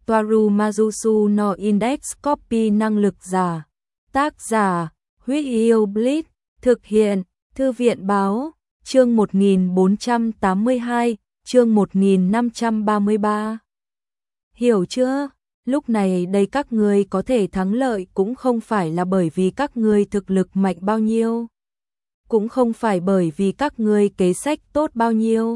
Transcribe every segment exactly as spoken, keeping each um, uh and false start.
Toaru Majusu no Index Copy năng lực giả. Tác giả, Huyết Yêu Blitz, thực hiện, Thư viện báo, chương một nghìn bốn trăm tám mươi hai, chương một nghìn năm trăm ba mươi ba. Hiểu chưa? Lúc này đây các ngươi có thể thắng lợi cũng không phải là bởi vì các ngươi thực lực mạnh bao nhiêu, cũng không phải bởi vì các ngươi kế sách tốt bao nhiêu,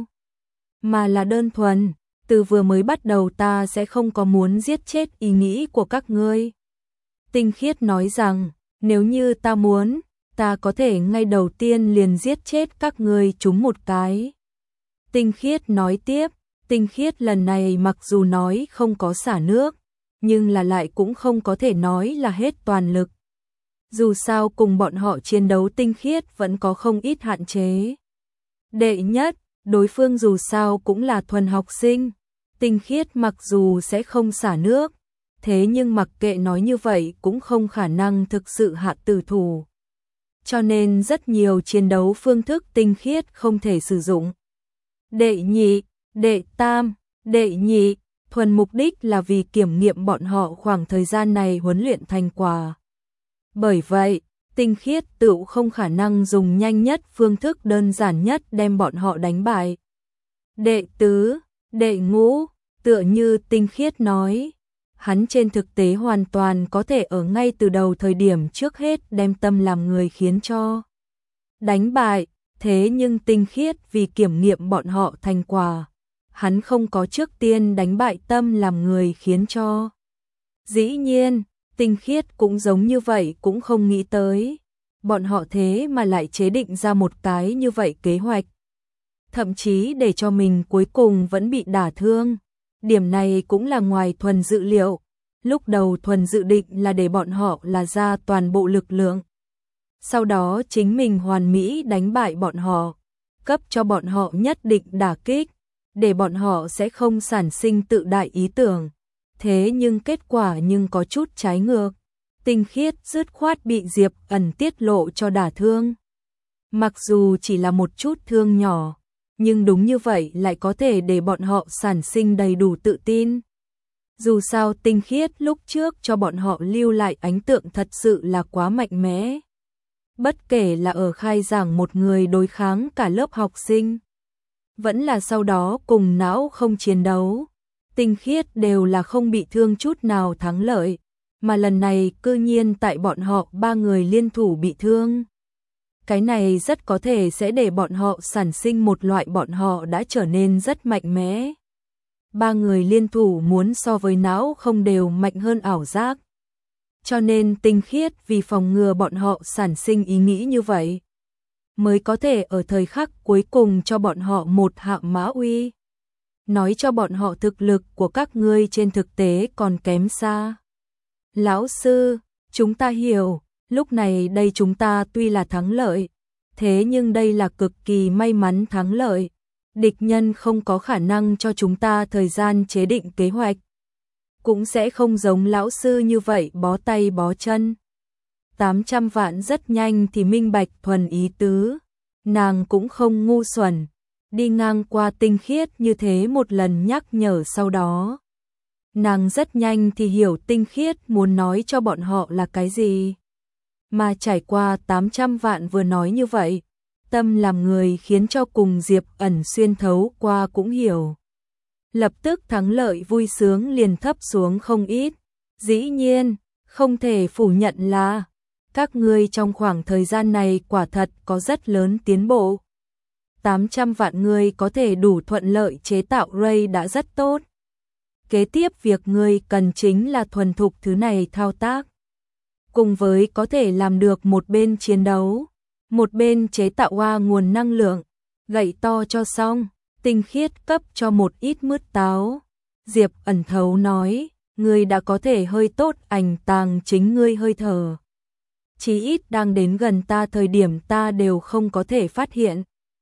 mà là đơn thuần, từ vừa mới bắt đầu ta sẽ không có muốn giết chết ý nghĩ của các ngươi. Tinh Khiết nói rằng, nếu như ta muốn, ta có thể ngay đầu tiên liền giết chết các ngươi chúng một cái. Tinh Khiết nói tiếp, Tinh Khiết lần này mặc dù nói không có xả nước, nhưng là lại cũng không có thể nói là hết toàn lực. Dù sao cùng bọn họ chiến đấu Tinh Khiết vẫn có không ít hạn chế. Đệ nhất, đối phương dù sao cũng là thuần học sinh. Tinh Khiết mặc dù sẽ không xả nước, thế nhưng mặc kệ nói như vậy cũng không khả năng thực sự hạ tử thủ. Cho nên rất nhiều chiến đấu phương thức Tinh Khiết không thể sử dụng. Đệ nhị, đệ tam, đệ nhị, thuần mục đích là vì kiểm nghiệm bọn họ khoảng thời gian này huấn luyện thành quả. Bởi vậy, Tinh Khiết tự không khả năng dùng nhanh nhất phương thức đơn giản nhất đem bọn họ đánh bại. Đệ tứ, đệ ngũ, tựa như Tinh Khiết nói, hắn trên thực tế hoàn toàn có thể ở ngay từ đầu thời điểm trước hết đem Tâm làm người khiến cho đánh bại, thế nhưng Tinh Khiết vì kiểm nghiệm bọn họ thành quả, hắn không có trước tiên đánh bại Tâm làm người khiến cho. Dĩ nhiên, Tinh Khiết cũng giống như vậy cũng không nghĩ tới, bọn họ thế mà lại chế định ra một cái như vậy kế hoạch. Thậm chí để cho mình cuối cùng vẫn bị đả thương. Điểm này cũng là ngoài thuần dự liệu. Lúc đầu thuần dự định là để bọn họ là ra toàn bộ lực lượng. Sau đó chính mình hoàn mỹ đánh bại bọn họ, cấp cho bọn họ nhất định đả kích, để bọn họ sẽ không sản sinh tự đại ý tưởng. Thế nhưng kết quả nhưng có chút trái ngược. Tinh Khiết dứt khoát bị Diệp Ẩn tiết lộ cho đả thương. Mặc dù chỉ là một chút thương nhỏ, nhưng đúng như vậy lại có thể để bọn họ sản sinh đầy đủ tự tin. Dù sao Tinh Khiết lúc trước cho bọn họ lưu lại ấn tượng thật sự là quá mạnh mẽ. Bất kể là ở khai giảng một người đối kháng cả lớp học sinh, vẫn là sau đó cùng não không chiến đấu, Tinh Khiết đều là không bị thương chút nào thắng lợi, mà lần này cư nhiên tại bọn họ ba người liên thủ bị thương. Cái này rất có thể sẽ để bọn họ sản sinh một loại bọn họ đã trở nên rất mạnh mẽ. Ba người liên thủ muốn so với não không đều mạnh hơn ảo giác. Cho nên Tinh Khiết vì phòng ngừa bọn họ sản sinh ý nghĩ như vậy, mới có thể ở thời khắc cuối cùng cho bọn họ một hạ mã uy. Nói cho bọn họ thực lực của các ngươi trên thực tế còn kém xa. Lão sư, chúng ta hiểu. Lúc này đây chúng ta tuy là thắng lợi, thế nhưng đây là cực kỳ may mắn thắng lợi. Địch nhân không có khả năng cho chúng ta thời gian chế định kế hoạch. Cũng sẽ không giống lão sư như vậy bó tay bó chân. tám trăm vạn rất nhanh thì minh bạch thuần ý tứ. Nàng cũng không ngu xuẩn. Đi ngang qua Tinh Khiết như thế một lần nhắc nhở sau đó. Nàng rất nhanh thì hiểu Tinh Khiết muốn nói cho bọn họ là cái gì. Mà trải qua tám trăm vạn vừa nói như vậy, Tâm làm người khiến cho cùng Diệp Ẩn xuyên thấu qua cũng hiểu. Lập tức thắng lợi vui sướng liền thấp xuống không ít. Dĩ nhiên, không thể phủ nhận là các ngươi trong khoảng thời gian này quả thật có rất lớn tiến bộ. tám trăm vạn người có thể đủ thuận lợi chế tạo Ray đã rất tốt. Kế tiếp việc ngươi cần chính là thuần thục thứ này thao tác. Cùng với có thể làm được một bên chiến đấu, một bên chế tạo qua nguồn năng lượng, gậy to cho xong. Tinh Khiết cấp cho một ít mứt táo. Diệp Ẩn thấu nói, ngươi đã có thể hơi tốt ảnh tàng chính ngươi hơi thở. Chí ít đang đến gần ta thời điểm ta đều không có thể phát hiện.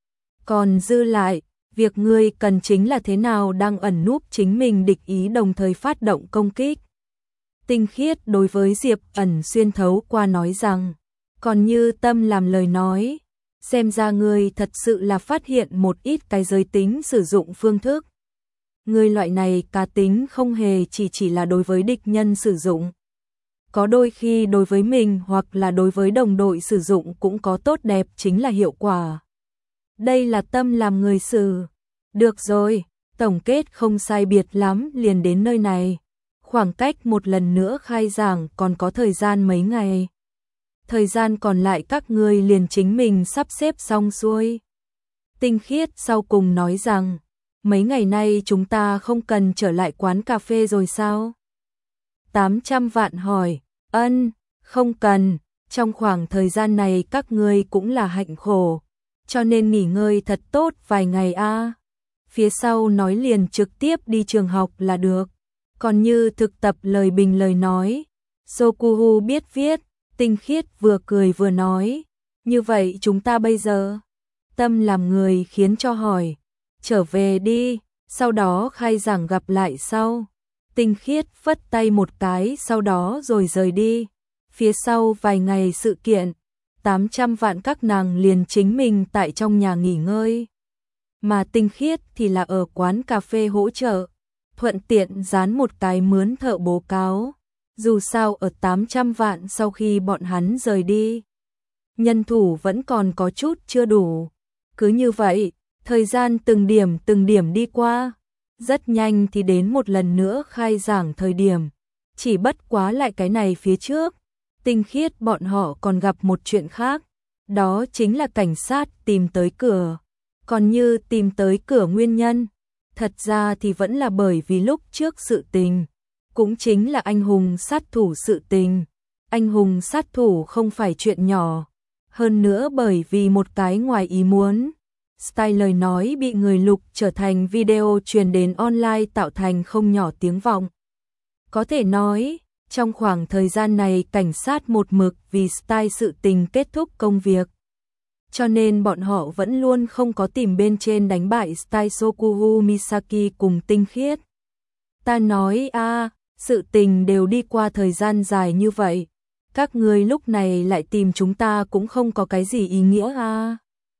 Còn dư lại, việc ngươi cần chính là thế nào đang ẩn núp chính mình địch ý đồng thời phát động công kích. Tinh Khiết đối với Diệp Ẩn xuyên thấu qua nói rằng, còn như Tâm làm lời nói, xem ra ngươi thật sự là phát hiện một ít cái giới tính sử dụng phương thức. người loại này cá tính không hề chỉ chỉ là đối với địch nhân sử dụng. Có đôi khi đối với mình hoặc là đối với đồng đội sử dụng cũng có tốt đẹp chính là hiệu quả. Đây là tâm làm người xử. Được rồi, tổng kết không sai biệt lắm liền đến nơi này. Khoảng cách một lần nữa khai giảng còn có thời gian mấy ngày. Thời gian còn lại các ngươi liền chính mình sắp xếp xong xuôi. Tinh Khiết sau cùng nói rằng, mấy ngày nay chúng ta không cần trở lại quán cà phê rồi sao? tám trăm vạn hỏi, ân, không cần, trong khoảng thời gian này các ngươi cũng là hạnh khổ, cho nên nghỉ ngơi thật tốt vài ngày a. Phía sau nói liền trực tiếp đi trường học là được. Còn như thực tập lời bình lời nói, Sokuhu biết viết, Tinh Khiết vừa cười vừa nói, như vậy chúng ta bây giờ, tâm làm người khiến cho hỏi, trở về đi, sau đó khai giảng gặp lại sau. Tinh Khiết phất tay một cái sau đó rồi rời đi. Phía sau vài ngày sự kiện, tám trăm vạn các nàng liền chính mình tại trong nhà nghỉ ngơi. Mà Tinh Khiết thì là ở quán cà phê hỗ trợ, thuận tiện dán một cái mướn thợ bố cáo. Dù sao ở tám trăm vạn sau khi bọn hắn rời đi, nhân thủ vẫn còn có chút chưa đủ. Cứ như vậy, thời gian từng điểm từng điểm đi qua, rất nhanh thì đến một lần nữa khai giảng thời điểm. Chỉ bất quá lại cái này phía trước, Tinh Khiết bọn họ còn gặp một chuyện khác, đó chính là cảnh sát tìm tới cửa. Còn như tìm tới cửa nguyên nhân, thật ra thì vẫn là bởi vì lúc trước sự tình, cũng chính là anh hùng sát thủ sự tình. Anh hùng sát thủ không phải chuyện nhỏ, hơn nữa bởi vì một cái ngoài ý muốn. Style lời nói bị người lục trở thành video truyền đến online tạo thành không nhỏ tiếng vọng. Có thể nói, trong khoảng thời gian này cảnh sát một mực vì Style sự tình kết thúc công việc. Cho nên bọn họ vẫn luôn không có tìm bên trên đánh bại Style Sokuhu Misaki cùng Tinh Khiết. Ta nói a, sự tình đều đi qua thời gian dài như vậy, các ngươi lúc này lại tìm chúng ta cũng không có cái gì ý nghĩa a.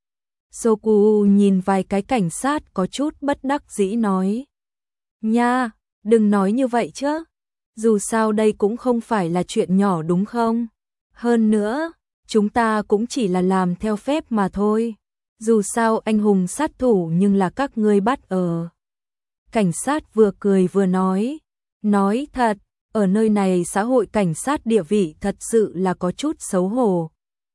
Sokuhu nhìn vài cái cảnh sát có chút bất đắc dĩ nói. Nha, đừng nói như vậy chứ. Dù sao đây cũng không phải là chuyện nhỏ đúng không? Hơn nữa, chúng ta cũng chỉ là làm theo phép mà thôi. Dù sao anh hùng sát thủ nhưng là các ngươi bắt ở. Cảnh sát vừa cười vừa nói. Nói thật, ở nơi này xã hội cảnh sát địa vị thật sự là có chút xấu hổ.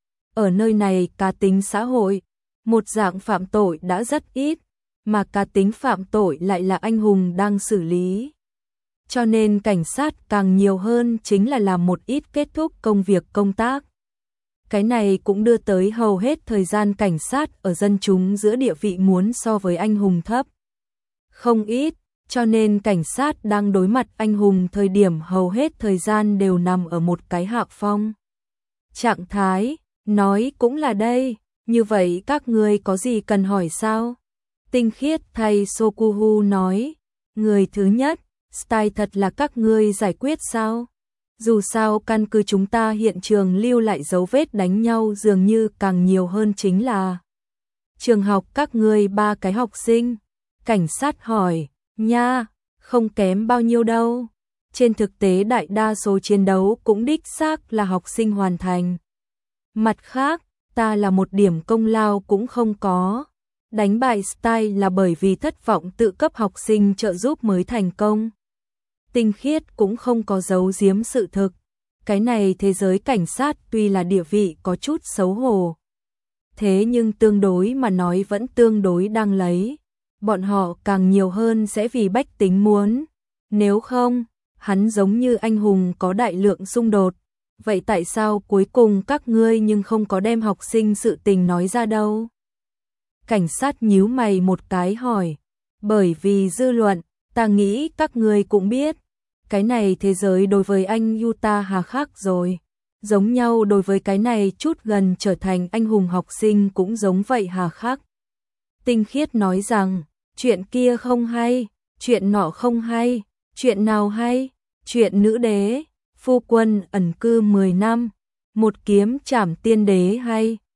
Ở nơi này cá tính xã hội, một dạng phạm tội đã rất ít, mà cá tính phạm tội lại là anh hùng đang xử lý. Cho nên cảnh sát càng nhiều hơn chính là làm một ít kết thúc công việc công tác. Cái này cũng đưa tới hầu hết thời gian cảnh sát ở dân chúng giữa địa vị muốn so với anh hùng thấp. Không ít, cho nên cảnh sát đang đối mặt anh hùng thời điểm hầu hết thời gian đều nằm ở một cái hạ phong. Trạng thái, nói cũng là đây, như vậy các ngươi có gì cần hỏi sao? Tinh Khiết thay Sokuhu nói, người thứ nhất, Style thật là các ngươi giải quyết sao? Dù sao căn cứ chúng ta hiện trường lưu lại dấu vết đánh nhau dường như càng nhiều hơn chính là trường học các ngươi ba cái học sinh. Cảnh sát hỏi, nha, không kém bao nhiêu đâu. Trên thực tế đại đa số chiến đấu cũng đích xác là học sinh hoàn thành. Mặt khác, ta là một điểm công lao cũng không có. Đánh bại Style là bởi vì thất vọng tự cấp học sinh trợ giúp mới thành công. Tinh Khiết cũng không có giấu giếm sự thực. Cái này thế giới cảnh sát tuy là địa vị có chút xấu hổ, thế nhưng tương đối mà nói vẫn tương đối đang lấy. Bọn họ càng nhiều hơn sẽ vì bách tính muốn. Nếu không, hắn giống như anh hùng có đại lượng xung đột. Vậy tại sao cuối cùng các ngươi nhưng không có đem học sinh sự tình nói ra đâu? Cảnh sát nhíu mày một cái hỏi. Bởi vì dư luận, ta nghĩ các ngươi cũng biết. Cái này thế giới đối với anh Yuta hà khắc rồi. Giống nhau đối với cái này chút gần trở thành anh hùng học sinh cũng giống vậy hà khắc. Tinh Khiết nói rằng, chuyện kia không hay, chuyện nọ không hay, chuyện nào hay, chuyện nữ đế, phu quân ẩn cư mười năm, một kiếm trảm tiên đế hay.